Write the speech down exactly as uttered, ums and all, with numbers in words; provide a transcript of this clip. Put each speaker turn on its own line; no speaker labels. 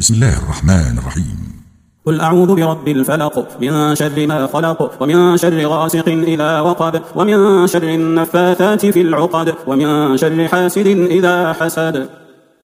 بسم الله الرحمن الرحيم.
قل أعوذ برب الفلق، من شر ما خلق، ومن شر غاسق إذا وقب، ومن شر النفاثات في العقد، ومن شر حاسد إذا حسد.